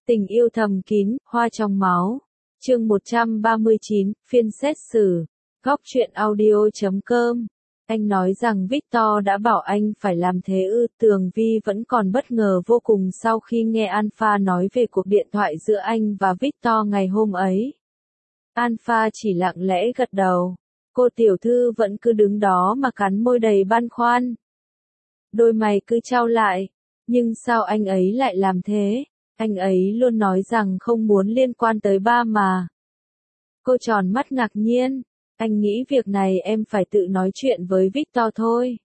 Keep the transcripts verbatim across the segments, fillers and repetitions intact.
Tình yêu thầm kín, hoa trong máu. Chương một trăm ba mươi chín, phiên xét xử. Góc truyện audio chấm com. Anh nói rằng Victor đã bảo anh phải làm thế ư? Tường Vi vẫn còn bất ngờ vô cùng sau khi nghe Alpha nói về cuộc điện thoại giữa anh và Victor ngày hôm ấy. Alpha chỉ lặng lẽ gật đầu. Cô tiểu thư vẫn cứ đứng đó mà cắn môi đầy băn khoăn. Đôi mày cứ chau lại. Nhưng sao anh ấy lại làm thế? Anh ấy luôn nói rằng không muốn liên quan tới ba mà. Cô tròn mắt ngạc nhiên. Anh nghĩ việc này em phải tự nói chuyện với Victor thôi.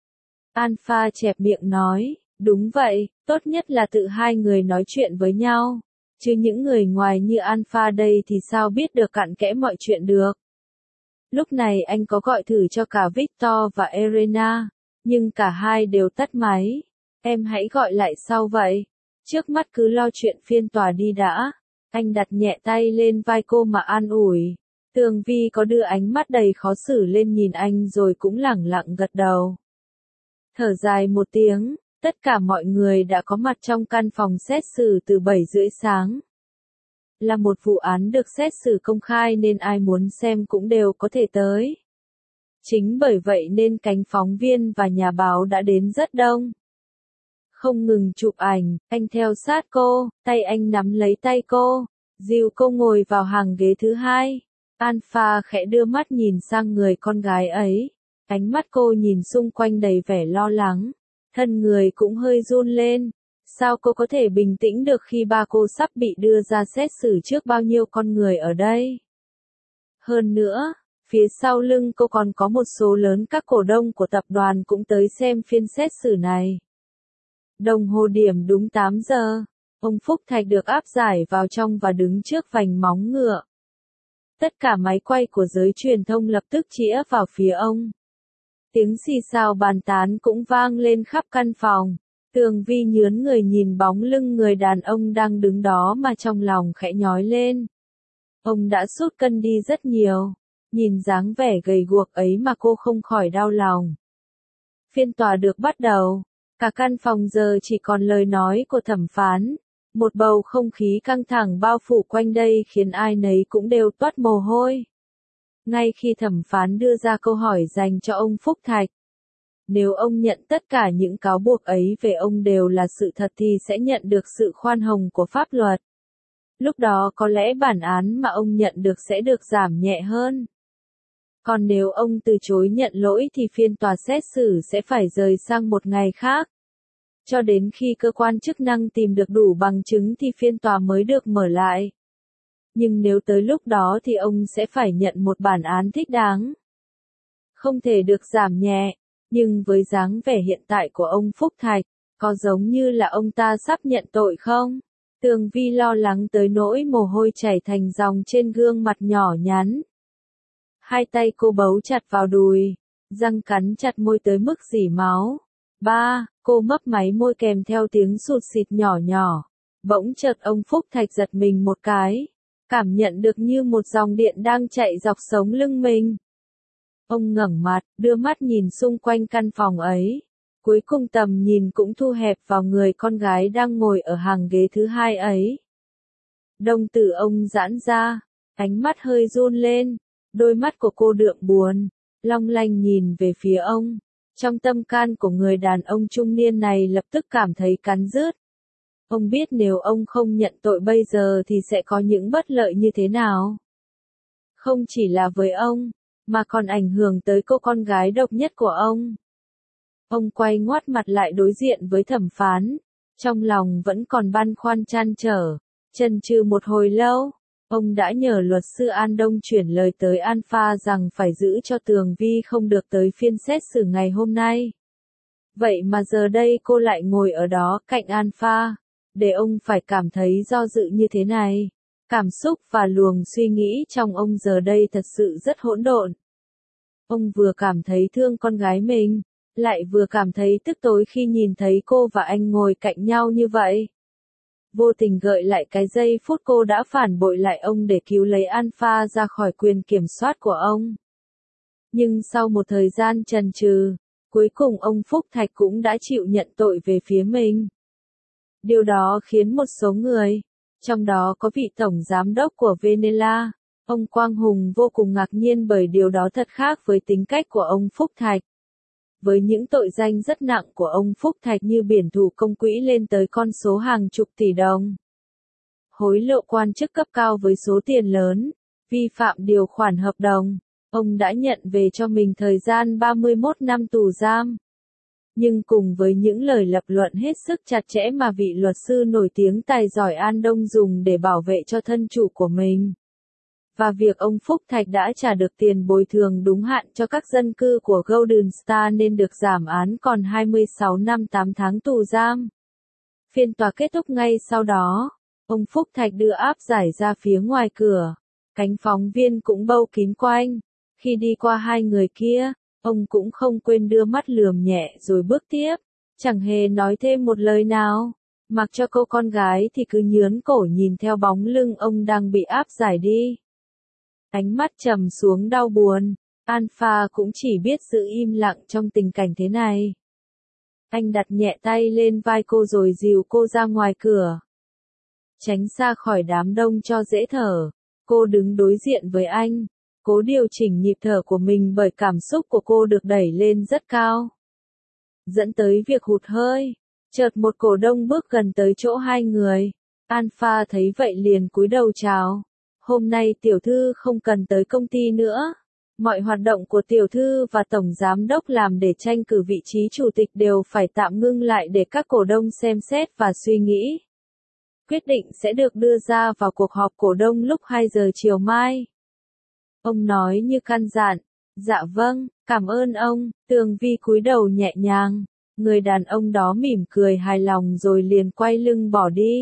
Alpha chẹp miệng nói, đúng vậy, tốt nhất là tự hai người nói chuyện với nhau. Chứ những người ngoài như Alpha đây thì sao biết được cặn kẽ mọi chuyện được. Lúc này anh có gọi thử cho cả Victor và Elena, nhưng cả hai đều tắt máy. Em hãy gọi lại sau vậy. Trước mắt cứ lo chuyện phiên tòa đi đã. Anh đặt nhẹ tay lên vai cô mà an ủi. Tường Vi có đưa ánh mắt đầy khó xử lên nhìn anh rồi cũng lẳng lặng gật đầu. Thở dài một tiếng, tất cả mọi người đã có mặt trong căn phòng xét xử từ bảy rưỡi sáng. Là một vụ án được xét xử công khai nên ai muốn xem cũng đều có thể tới. Chính bởi vậy nên cánh phóng viên và nhà báo đã đến rất đông. Không ngừng chụp ảnh, anh theo sát cô, tay anh nắm lấy tay cô, dìu cô ngồi vào hàng ghế thứ hai. Alpha khẽ đưa mắt nhìn sang người con gái ấy, ánh mắt cô nhìn xung quanh đầy vẻ lo lắng, thân người cũng hơi run lên. Sao cô có thể bình tĩnh được khi ba cô sắp bị đưa ra xét xử trước bao nhiêu con người ở đây? Hơn nữa, phía sau lưng cô còn có một số lớn các cổ đông của tập đoàn cũng tới xem phiên xét xử này. Đồng hồ điểm đúng tám giờ, ông Phúc Thạch được áp giải vào trong và đứng trước vành móng ngựa. Tất cả máy quay của giới truyền thông lập tức chĩa vào phía ông. Tiếng xì xào bàn tán cũng vang lên khắp căn phòng. Tường Vi nhướn người nhìn bóng lưng người đàn ông đang đứng đó mà trong lòng khẽ nhói lên. Ông đã sút cân đi rất nhiều. Nhìn dáng vẻ gầy guộc ấy mà cô không khỏi đau lòng. Phiên tòa được bắt đầu. Cả căn phòng giờ chỉ còn lời nói của thẩm phán. Một bầu không khí căng thẳng bao phủ quanh đây khiến ai nấy cũng đều toát mồ hôi. Ngay khi thẩm phán đưa ra câu hỏi dành cho ông Phúc Thạch. Nếu ông nhận tất cả những cáo buộc ấy về ông đều là sự thật thì sẽ nhận được sự khoan hồng của pháp luật. Lúc đó có lẽ bản án mà ông nhận được sẽ được giảm nhẹ hơn. Còn nếu ông từ chối nhận lỗi thì phiên tòa xét xử sẽ phải rời sang một ngày khác. Cho đến khi cơ quan chức năng tìm được đủ bằng chứng thì phiên tòa mới được mở lại. Nhưng nếu tới lúc đó thì ông sẽ phải nhận một bản án thích đáng. Không thể được giảm nhẹ, nhưng với dáng vẻ hiện tại của ông Phúc Thạch, có giống như là ông ta sắp nhận tội không? Tường Vi lo lắng tới nỗi mồ hôi chảy thành dòng trên gương mặt nhỏ nhắn. Hai tay cô bấu chặt vào đùi, răng cắn chặt môi tới mức rỉ máu. Ba, cô mấp máy môi kèm theo tiếng sụt sịt nhỏ nhỏ. Bỗng chợt ông Phúc Thạch giật mình một cái, cảm nhận được như một dòng điện đang chạy dọc sống lưng mình. Ông ngẩng mặt, đưa mắt nhìn xung quanh căn phòng ấy. Cuối cùng tầm nhìn cũng thu hẹp vào người con gái đang ngồi ở hàng ghế thứ hai ấy. Đồng tử ông giãn ra, ánh mắt hơi run lên, đôi mắt của cô đượm buồn, long lanh nhìn về phía ông. Trong tâm can của người đàn ông trung niên này lập tức cảm thấy cắn rứt. Ông biết nếu ông không nhận tội bây giờ thì sẽ có những bất lợi như thế nào. Không chỉ là với ông, mà còn ảnh hưởng tới cô con gái độc nhất của ông. Ông quay ngoắt mặt lại đối diện với thẩm phán, trong lòng vẫn còn băn khoăn trăn trở, chần chừ một hồi lâu. Ông đã nhờ luật sư An Đông chuyển lời tới Alpha rằng phải giữ cho Tường Vi không được tới phiên xét xử ngày hôm nay. Vậy mà giờ đây cô lại ngồi ở đó cạnh Alpha, để ông phải cảm thấy do dự như thế này. Cảm xúc và luồng suy nghĩ trong ông giờ đây thật sự rất hỗn độn. Ông vừa cảm thấy thương con gái mình, lại vừa cảm thấy tức tối khi nhìn thấy cô và anh ngồi cạnh nhau như vậy. Vô tình gợi lại cái giây phút cô đã phản bội lại ông để cứu lấy Alpha ra khỏi quyền kiểm soát của ông. Nhưng sau một thời gian chần chừ, cuối cùng ông Phúc Thạch cũng đã chịu nhận tội về phía mình. Điều đó khiến một số người, Trong đó có vị tổng giám đốc của Venela. Ông Quang Hùng vô cùng ngạc nhiên bởi điều đó thật khác với tính cách của ông Phúc Thạch. Với những tội danh rất nặng của ông Phúc Thạch như biển thủ công quỹ lên tới con số hàng chục tỷ đồng, hối lộ quan chức cấp cao với số tiền lớn, vi phạm điều khoản hợp đồng, ông đã nhận về cho mình thời gian ba mươi mốt năm tù giam. Nhưng cùng với những lời lập luận hết sức chặt chẽ mà vị luật sư nổi tiếng tài giỏi An Đông dùng để bảo vệ cho thân chủ của mình, và việc ông Phúc Thạch đã trả được tiền bồi thường đúng hạn cho các dân cư của Golden Star nên được giảm án còn hai mươi sáu năm tám tháng tù giam. Phiên tòa kết thúc ngay sau đó, ông Phúc Thạch đưa áp giải ra phía ngoài cửa, cánh phóng viên cũng bâu kín quanh. Khi đi qua hai người kia, ông cũng không quên đưa mắt lườm nhẹ rồi bước tiếp, chẳng hề nói thêm một lời nào. Mặc cho cô con gái thì cứ nhướn cổ nhìn theo bóng lưng ông đang bị áp giải đi. Ánh mắt trầm xuống đau buồn, Alpha cũng chỉ biết giữ im lặng trong tình cảnh thế này. Anh đặt nhẹ tay lên vai cô rồi dìu cô ra ngoài cửa. Tránh xa khỏi đám đông cho dễ thở, cô đứng đối diện với anh, cố điều chỉnh nhịp thở của mình bởi cảm xúc của cô được đẩy lên rất cao, dẫn tới việc hụt hơi. Chợt một cổ đông bước gần tới chỗ hai người. Alpha thấy vậy liền cúi đầu chào. Hôm nay tiểu thư không cần tới công ty nữa. Mọi hoạt động của tiểu thư và tổng giám đốc làm để tranh cử vị trí chủ tịch đều phải tạm ngưng lại để các cổ đông xem xét và suy nghĩ. Quyết định sẽ được đưa ra vào cuộc họp cổ đông lúc hai giờ chiều mai. Ông nói như căn dặn. Dạ vâng, cảm ơn ông. Tường Vi cúi đầu nhẹ nhàng. Người đàn ông đó mỉm cười hài lòng rồi liền quay lưng bỏ đi.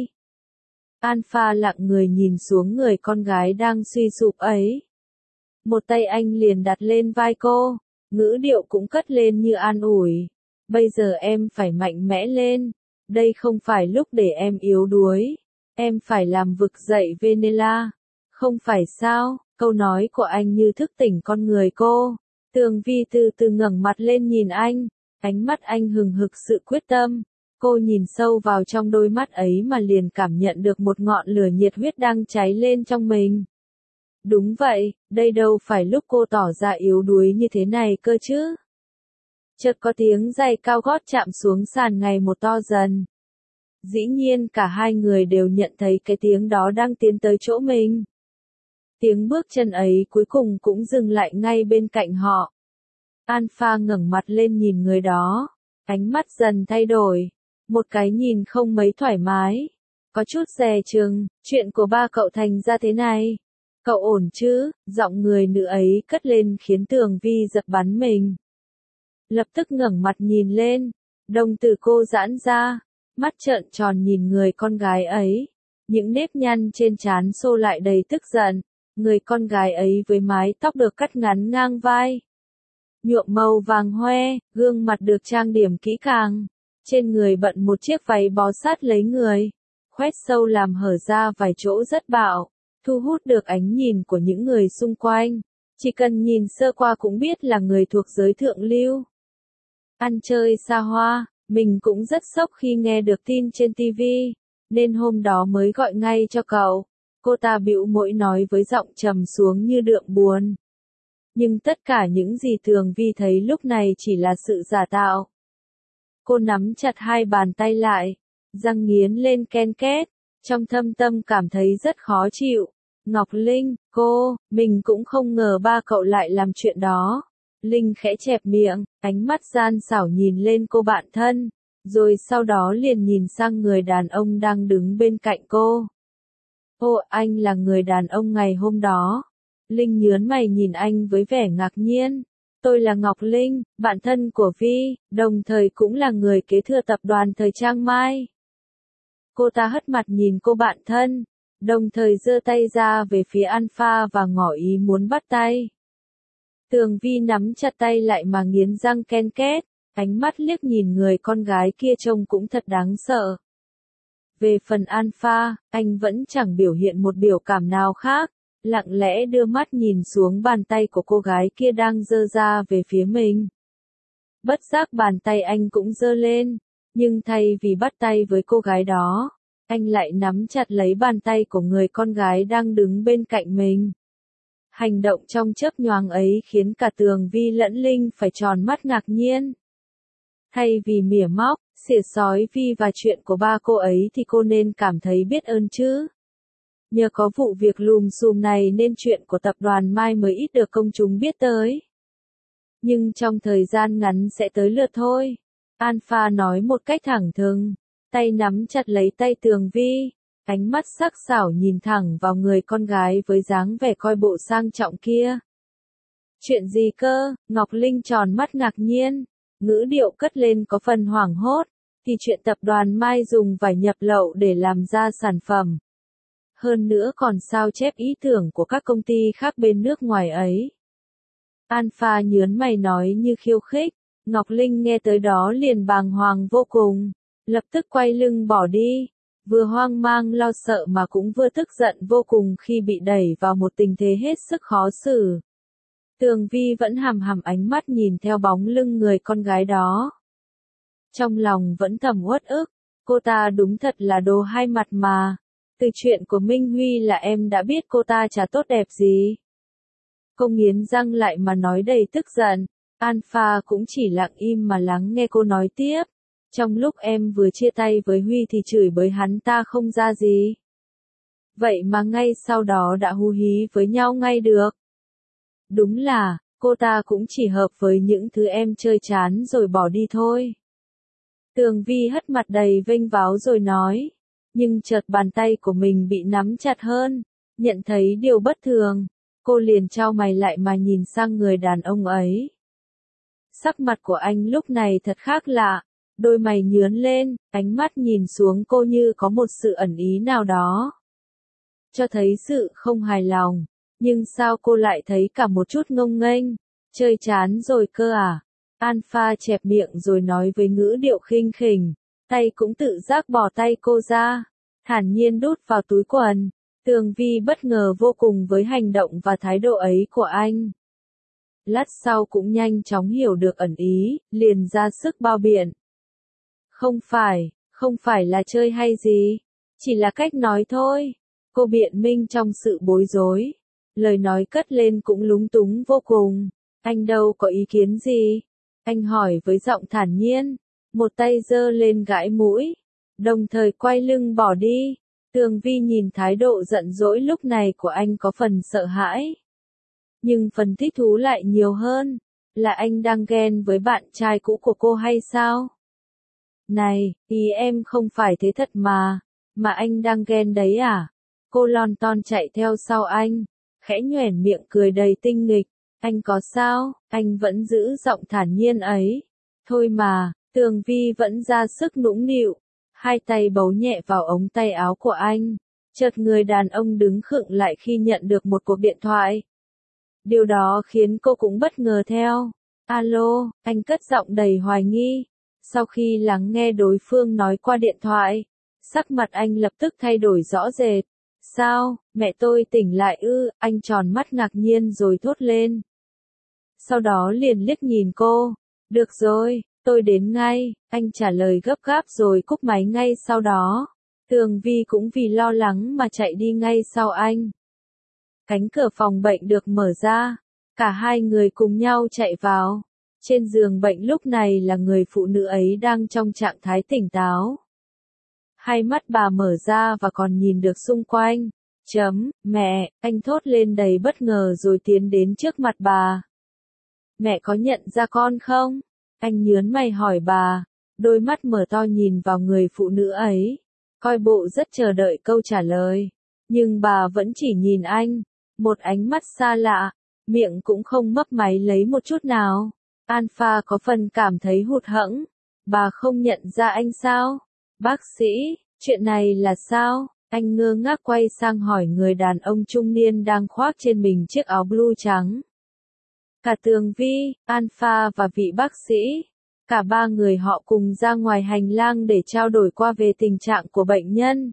Alpha lặng người nhìn xuống người con gái đang suy sụp ấy. Một tay anh liền đặt lên vai cô, ngữ điệu cũng cất lên như an ủi. Bây giờ em phải mạnh mẽ lên, đây không phải lúc để em yếu đuối, em phải làm vực dậy Venela. Không phải sao, câu nói của anh như thức tỉnh con người cô. Tường Vi từ từ ngẩng mặt lên nhìn anh, ánh mắt anh hừng hực sự quyết tâm. Cô nhìn sâu vào trong đôi mắt ấy mà liền cảm nhận được một ngọn lửa nhiệt huyết đang cháy lên trong mình. Đúng vậy, đây đâu phải lúc cô tỏ ra yếu đuối như thế này cơ chứ. Chợt có tiếng giày cao gót chạm xuống sàn ngày một to dần. Dĩ nhiên cả hai người đều nhận thấy cái tiếng đó đang tiến tới chỗ mình. Tiếng bước chân ấy cuối cùng cũng dừng lại ngay bên cạnh họ. Alpha ngẩng mặt lên nhìn người đó, ánh mắt dần thay đổi. Một cái nhìn không mấy thoải mái, có chút dè chừng, chuyện của ba cậu thành ra thế này. Cậu ổn chứ? Giọng người nữ ấy cất lên khiến Tường Vi giật bắn mình. Lập tức ngẩng mặt nhìn lên, đồng tử cô giãn ra, mắt trợn tròn nhìn người con gái ấy. Những nếp nhăn trên trán xô lại đầy tức giận, người con gái ấy với mái tóc được cắt ngắn ngang vai. Nhuộm màu vàng hoe, gương mặt được trang điểm kỹ càng. Trên người bận một chiếc váy bó sát lấy người, khoét sâu làm hở ra vài chỗ rất bạo, thu hút được ánh nhìn của những người xung quanh. Chỉ cần nhìn sơ qua cũng biết là người thuộc giới thượng lưu. Ăn chơi xa hoa, mình cũng rất sốc khi nghe được tin trên ti vi, nên hôm đó mới gọi ngay cho cậu. Cô ta bĩu môi nói với giọng trầm xuống như đượm buồn. Nhưng tất cả những gì Tường Vi thấy lúc này chỉ là sự giả tạo. Cô nắm chặt hai bàn tay lại, răng nghiến lên ken két, trong thâm tâm cảm thấy rất khó chịu. Ngọc Linh, cô, mình cũng không ngờ ba cậu lại làm chuyện đó. Linh khẽ chẹp miệng, ánh mắt gian xảo nhìn lên cô bạn thân, rồi sau đó liền nhìn sang người đàn ông đang đứng bên cạnh cô. Ô, anh là người đàn ông ngày hôm đó. Linh nhớn mày nhìn anh với vẻ ngạc nhiên. Tôi là Ngọc Linh, bạn thân của Vi, đồng thời cũng là người kế thừa tập đoàn thời trang Mai. Cô ta hất mặt nhìn cô bạn thân, đồng thời giơ tay ra về phía Alpha và ngỏ ý muốn bắt tay. Tường Vi nắm chặt tay lại mà nghiến răng ken két, ánh mắt liếc nhìn người con gái kia trông cũng thật đáng sợ. Về phần Alpha, anh vẫn chẳng biểu hiện một biểu cảm nào khác, lặng lẽ đưa mắt nhìn xuống bàn tay của cô gái kia đang giơ ra về phía mình. Bất giác bàn tay anh cũng giơ lên, nhưng thay vì bắt tay với cô gái đó, Anh lại nắm chặt lấy bàn tay của người con gái đang đứng bên cạnh mình. Hành động trong chớp nhoáng ấy khiến cả Tường Vi lẫn Linh phải tròn mắt ngạc nhiên. Thay vì mỉa móc, xỉa xói Vi và chuyện của ba cô ấy thì cô nên cảm thấy biết ơn chứ. Nhờ có vụ việc lùm xùm này nên chuyện của tập đoàn Mai mới ít được công chúng biết tới. Nhưng trong thời gian ngắn sẽ tới lượt thôi. Alpha nói một cách thẳng thừng, tay nắm chặt lấy tay Tường Vi, ánh mắt sắc sảo nhìn thẳng vào người con gái với dáng vẻ coi bộ sang trọng kia. Chuyện gì cơ? Ngọc Linh tròn mắt ngạc nhiên, ngữ điệu cất lên có phần hoảng hốt, thì chuyện tập đoàn Mai dùng vải nhập lậu để làm ra sản phẩm. Hơn nữa còn sao chép ý tưởng của các công ty khác bên nước ngoài ấy. Alpha nhớn mày nói như khiêu khích, Ngọc Linh nghe tới đó liền bàng hoàng vô cùng, lập tức quay lưng bỏ đi, vừa hoang mang lo sợ mà cũng vừa tức giận vô cùng khi bị đẩy vào một tình thế hết sức khó xử. Tường Vi vẫn hằm hằm ánh mắt nhìn theo bóng lưng người con gái đó. Trong lòng vẫn thầm uất ức, cô ta đúng thật là đồ hai mặt mà. Từ chuyện của Minh Huy là em đã biết cô ta chả tốt đẹp gì. Cô nghiến răng lại mà nói đầy tức giận. Alpha cũng chỉ lặng im mà lắng nghe cô nói tiếp. Trong lúc em vừa chia tay với Huy thì chửi bới hắn ta không ra gì. Vậy mà ngay sau đó đã hú hí với nhau ngay được. Đúng là, cô ta cũng chỉ hợp với những thứ em chơi chán rồi bỏ đi thôi. Tường Vi hất mặt đầy vênh váo rồi nói. Nhưng chợt bàn tay của mình bị nắm chặt hơn, nhận thấy điều bất thường, cô liền chau mày lại mà nhìn sang người đàn ông ấy. Sắc mặt của anh lúc này thật khác lạ, đôi mày nhướng lên, ánh mắt nhìn xuống cô như có một sự ẩn ý nào đó. Cho thấy sự không hài lòng, nhưng sao cô lại thấy cả một chút ngông nghênh, chơi chán rồi cơ à? Alpha chẹp miệng rồi nói với ngữ điệu khinh khỉnh. Tay cũng tự giác bỏ tay cô ra, thản nhiên đút vào túi quần. Tường Vi bất ngờ vô cùng với hành động và thái độ ấy của anh. Lát sau cũng nhanh chóng hiểu được ẩn ý, liền ra sức bao biện. Không phải, không phải là chơi hay gì, chỉ là cách nói thôi. Cô biện minh trong sự bối rối. Lời nói cất lên cũng lúng túng vô cùng. Anh đâu có ý kiến gì? Anh hỏi với giọng thản nhiên. Một tay giơ lên gãi mũi, đồng thời quay lưng bỏ đi. Tường Vi nhìn thái độ giận dỗi lúc này của anh có phần sợ hãi. Nhưng phần thích thú lại nhiều hơn, là anh đang ghen với bạn trai cũ của cô hay sao? Này, ý em không phải thế thật mà, mà anh đang ghen đấy à? Cô lon ton chạy theo sau anh, khẽ nhoẻn miệng cười đầy tinh nghịch. Anh có sao? Anh vẫn giữ giọng thản nhiên ấy. Thôi mà. Tường Vi vẫn ra sức nũng nịu, hai tay bấu nhẹ vào ống tay áo của anh. Chợt người đàn ông đứng khựng lại khi nhận được một cuộc điện thoại. Điều đó khiến cô cũng bất ngờ theo. Alo, anh cất giọng đầy hoài nghi. Sau khi lắng nghe đối phương nói qua điện thoại, sắc mặt anh lập tức thay đổi rõ rệt. Sao, mẹ tôi tỉnh lại ư? Anh tròn mắt ngạc nhiên rồi thốt lên. Sau đó liền liếc nhìn cô. Được rồi. Tôi đến ngay, anh trả lời gấp gáp rồi cúp máy ngay sau đó. Tường Vi cũng vì lo lắng mà chạy đi ngay sau anh. Cánh cửa phòng bệnh được mở ra, cả hai người cùng nhau chạy vào. Trên giường bệnh lúc này là người phụ nữ ấy đang trong trạng thái tỉnh táo. Hai mắt bà mở ra và còn nhìn được xung quanh. Chấm, mẹ, anh thốt lên đầy bất ngờ rồi tiến đến trước mặt bà. Mẹ có nhận ra con không? Anh nhớn mày hỏi bà, đôi mắt mở to nhìn vào người phụ nữ ấy, coi bộ rất chờ đợi câu trả lời. Nhưng bà vẫn chỉ nhìn anh, một ánh mắt xa lạ, miệng cũng không mấp máy lấy một chút nào. Alpha có phần cảm thấy hụt hẫng, bà không nhận ra anh sao? Bác sĩ, chuyện này là sao? Anh ngơ ngác quay sang hỏi người đàn ông trung niên đang khoác trên mình chiếc áo blue trắng. Cả Tường Vi, Alpha và vị bác sĩ, cả ba người họ cùng ra ngoài hành lang để trao đổi qua về tình trạng của bệnh nhân.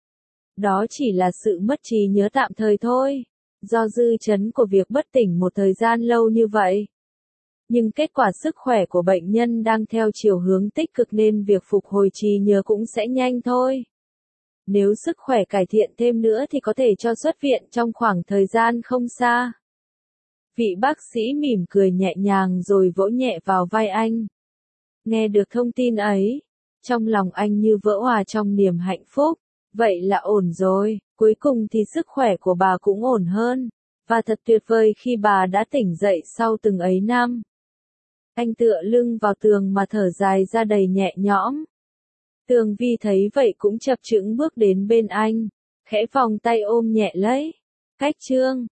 Đó chỉ là sự mất trí nhớ tạm thời thôi, do dư chấn của việc bất tỉnh một thời gian lâu như vậy. Nhưng kết quả sức khỏe của bệnh nhân đang theo chiều hướng tích cực nên việc phục hồi trí nhớ cũng sẽ nhanh thôi. Nếu sức khỏe cải thiện thêm nữa thì có thể cho xuất viện trong khoảng thời gian không xa. Vị bác sĩ mỉm cười nhẹ nhàng rồi vỗ nhẹ vào vai anh. Nghe được thông tin ấy, trong lòng anh như vỡ òa trong niềm hạnh phúc. Vậy là ổn rồi, cuối cùng thì sức khỏe của bà cũng ổn hơn. Và thật tuyệt vời khi bà đã tỉnh dậy sau từng ấy năm. Anh tựa lưng vào tường mà thở dài ra đầy nhẹ nhõm. Tường Vi thấy vậy cũng chập chững bước đến bên anh, khẽ vòng tay ôm nhẹ lấy. Cách chương